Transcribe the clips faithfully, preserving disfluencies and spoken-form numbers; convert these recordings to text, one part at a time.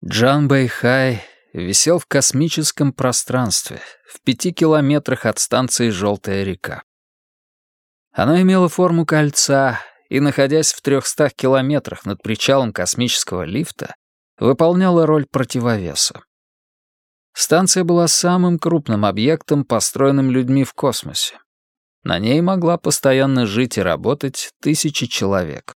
Джан Бэйхай висел в космическом пространстве, в пяти километрах от станции «Желтая река». Оно имело форму кольца и, находясь в трехстах километрах над причалом космического лифта, выполняла роль противовеса. Станция была самым крупным объектом, построенным людьми в космосе. На ней могла постоянно жить и работать тысячи человек.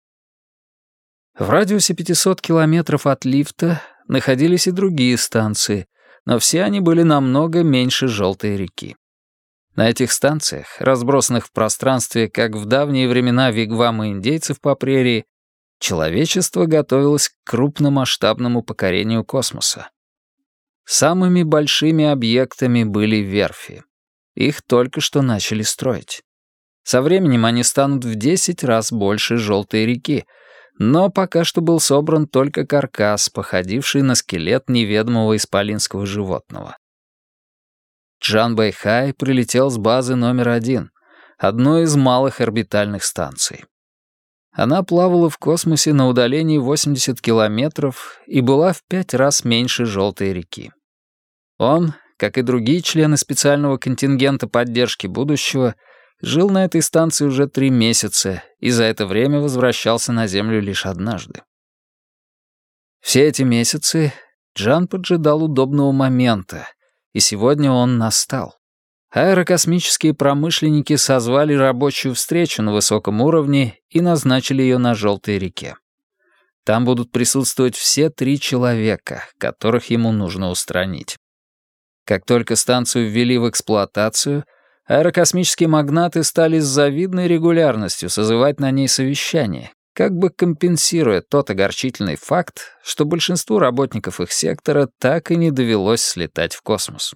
В радиусе пятисот километров от лифта находились и другие станции, но все они были намного меньше «Желтой реки». На этих станциях, разбросанных в пространстве, как в давние времена вигвамы индейцев по прерии, человечество готовилось к крупномасштабному покорению космоса. Самыми большими объектами были верфи. Их только что начали строить. Со временем они станут в десять раз больше «Желтой реки», но пока что был собран только каркас, походивший на скелет неведомого исполинского животного. Джан Бэйхай прилетел с базы номер один, одной из малых орбитальных станций. Она плавала в космосе на удалении восемьдесят километров и была в пять раз меньше «Желтой реки». Он, как и другие члены специального контингента поддержки будущего, жил на этой станции уже три месяца и за это время возвращался на Землю лишь однажды. Все эти месяцы Джан поджидал удобного момента, и сегодня он настал. Аэрокосмические промышленники созвали рабочую встречу на высоком уровне и назначили ее на Желтой реке. Там будут присутствовать все три человека, которых ему нужно устранить. Как только станцию ввели в эксплуатацию, аэрокосмические магнаты стали с завидной регулярностью созывать на ней совещания, как бы компенсируя тот огорчительный факт, что большинству работников их сектора так и не довелось слетать в космос.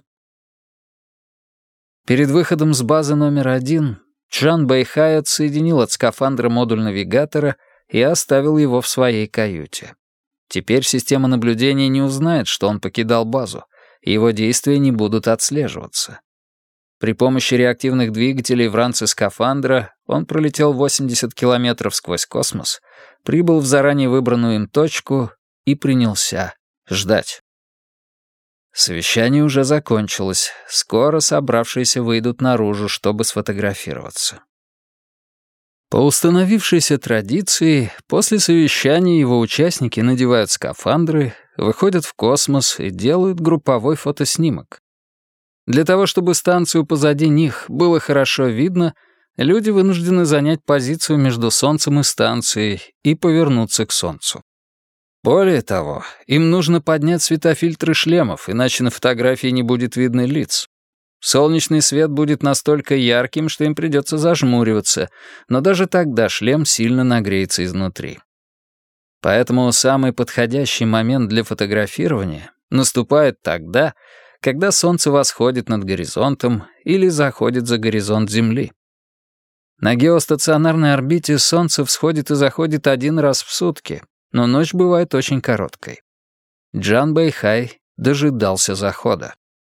Перед выходом с базы номер один Джан Бэйхай отсоединил от скафандра модуль навигатора и оставил его в своей каюте. Теперь система наблюдения не узнает, что он покидал базу, и его действия не будут отслеживаться. При помощи реактивных двигателей в ранце скафандра он пролетел восемьдесят километров сквозь космос, прибыл в заранее выбранную им точку и принялся ждать. Совещание уже закончилось. Скоро собравшиеся выйдут наружу, чтобы сфотографироваться. По установившейся традиции, после совещания его участники надевают скафандры, выходят в космос и делают групповой фотоснимок. Для того, чтобы станцию позади них было хорошо видно, люди вынуждены занять позицию между Солнцем и станцией и повернуться к Солнцу. Более того, им нужно поднять светофильтры шлемов, иначе на фотографии не будет видно лиц. Солнечный свет будет настолько ярким, что им придется зажмуриваться, но даже тогда шлем сильно нагреется изнутри. Поэтому самый подходящий момент для фотографирования наступает тогда, когда Солнце восходит над горизонтом или заходит за горизонт Земли. На геостационарной орбите Солнце всходит и заходит один раз в сутки, но ночь бывает очень короткой. Джан Бэйхай дожидался захода.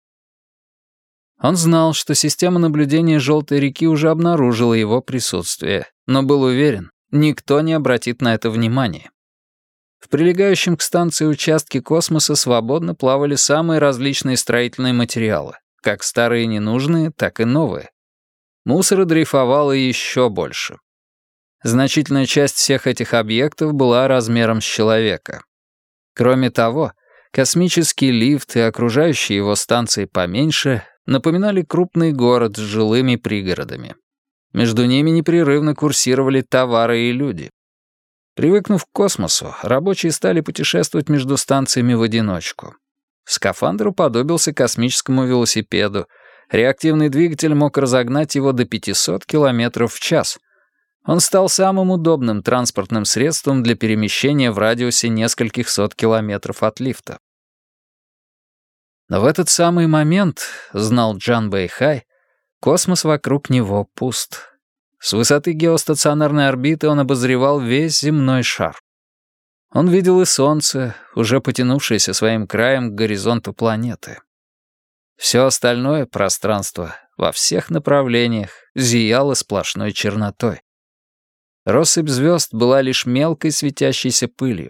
Он знал, что система наблюдения Желтой реки уже обнаружила его присутствие, но был уверен, никто не обратит на это внимания. В прилегающем к станции участке космоса свободно плавали самые различные строительные материалы, как старые ненужные, так и новые. Мусора дрейфовало еще больше. Значительная часть всех этих объектов была размером с человека. Кроме того, космический лифт и окружающие его станции поменьше напоминали крупный город с жилыми пригородами. Между ними непрерывно курсировали товары и люди. Привыкнув к космосу, рабочие стали путешествовать между станциями в одиночку. Скафандр уподобился космическому велосипеду. Реактивный двигатель мог разогнать его до пятисот километров в час. Он стал самым удобным транспортным средством для перемещения в радиусе нескольких сот километров от лифта. Но в этот самый момент, знал Джан Бэйхай, космос вокруг него пуст. С высоты геостационарной орбиты он обозревал весь земной шар. Он видел и Солнце, уже потянувшееся своим краем к горизонту планеты. Все остальное пространство во всех направлениях зияло сплошной чернотой. Россыпь звезд была лишь мелкой светящейся пылью,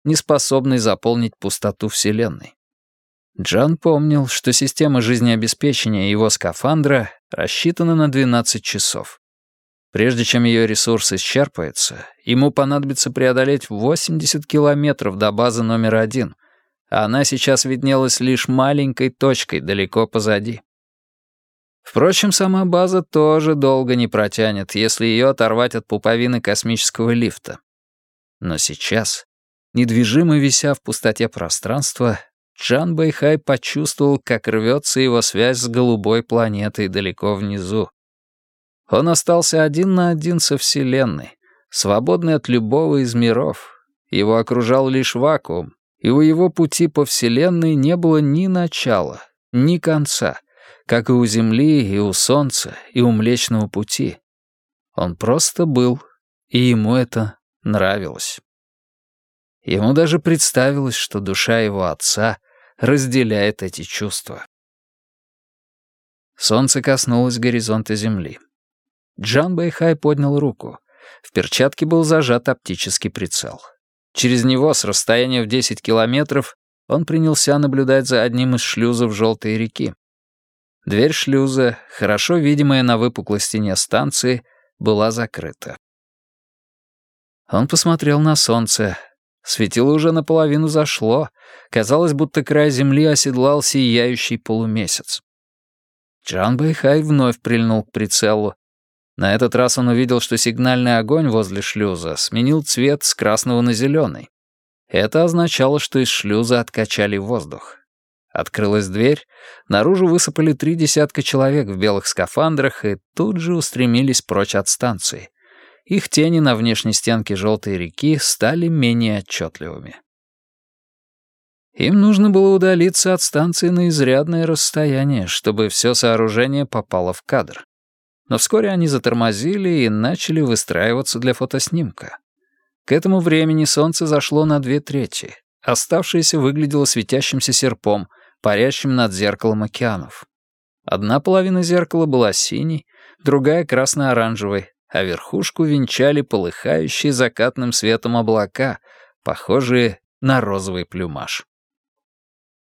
не способный заполнить пустоту Вселенной. Джан помнил, что система жизнеобеспечения его скафандра рассчитана на двенадцать часов. Прежде чем ее ресурс исчерпается, ему понадобится преодолеть восемьдесят километров до базы номер один, а она сейчас виднелась лишь маленькой точкой далеко позади. Впрочем, сама база тоже долго не протянет, если ее оторвать от пуповины космического лифта. Но сейчас, недвижимо вися в пустоте пространства, Чжан Бэйхай почувствовал, как рвется его связь с голубой планетой далеко внизу. Он остался один на один со Вселенной, свободный от любого из миров. Его окружал лишь вакуум, и у его пути по Вселенной не было ни начала, ни конца, как и у Земли, и у Солнца, и у Млечного Пути. Он просто был, и ему это нравилось. Ему даже представилось, что душа его отца разделяет эти чувства. Солнце коснулось горизонта Земли. Чжан Бэйхай поднял руку. В перчатке был зажат оптический прицел. Через него с расстояния в десять километров он принялся наблюдать за одним из шлюзов Желтой реки. Дверь шлюза, хорошо видимая на выпуклой стене станции, была закрыта. Он посмотрел на солнце. Светило уже наполовину зашло. Казалось, будто край земли оседлал сияющий полумесяц. Чжан Бэйхай вновь прильнул к прицелу. На этот раз он увидел, что сигнальный огонь возле шлюза сменил цвет с красного на зеленый. Это означало, что из шлюза откачали воздух. Открылась дверь, наружу высыпали три десятка человек в белых скафандрах и тут же устремились прочь от станции. Их тени на внешней стенке Желтой реки стали менее отчетливыми. Им нужно было удалиться от станции на изрядное расстояние, чтобы все сооружение попало в кадр. Но вскоре они затормозили и начали выстраиваться для фотоснимка. К этому времени солнце зашло на две трети. Оставшееся выглядело светящимся серпом, парящим над зеркалом океанов. Одна половина зеркала была синей, другая — красно-оранжевой, а верхушку венчали полыхающие закатным светом облака, похожие на розовый плюмаж.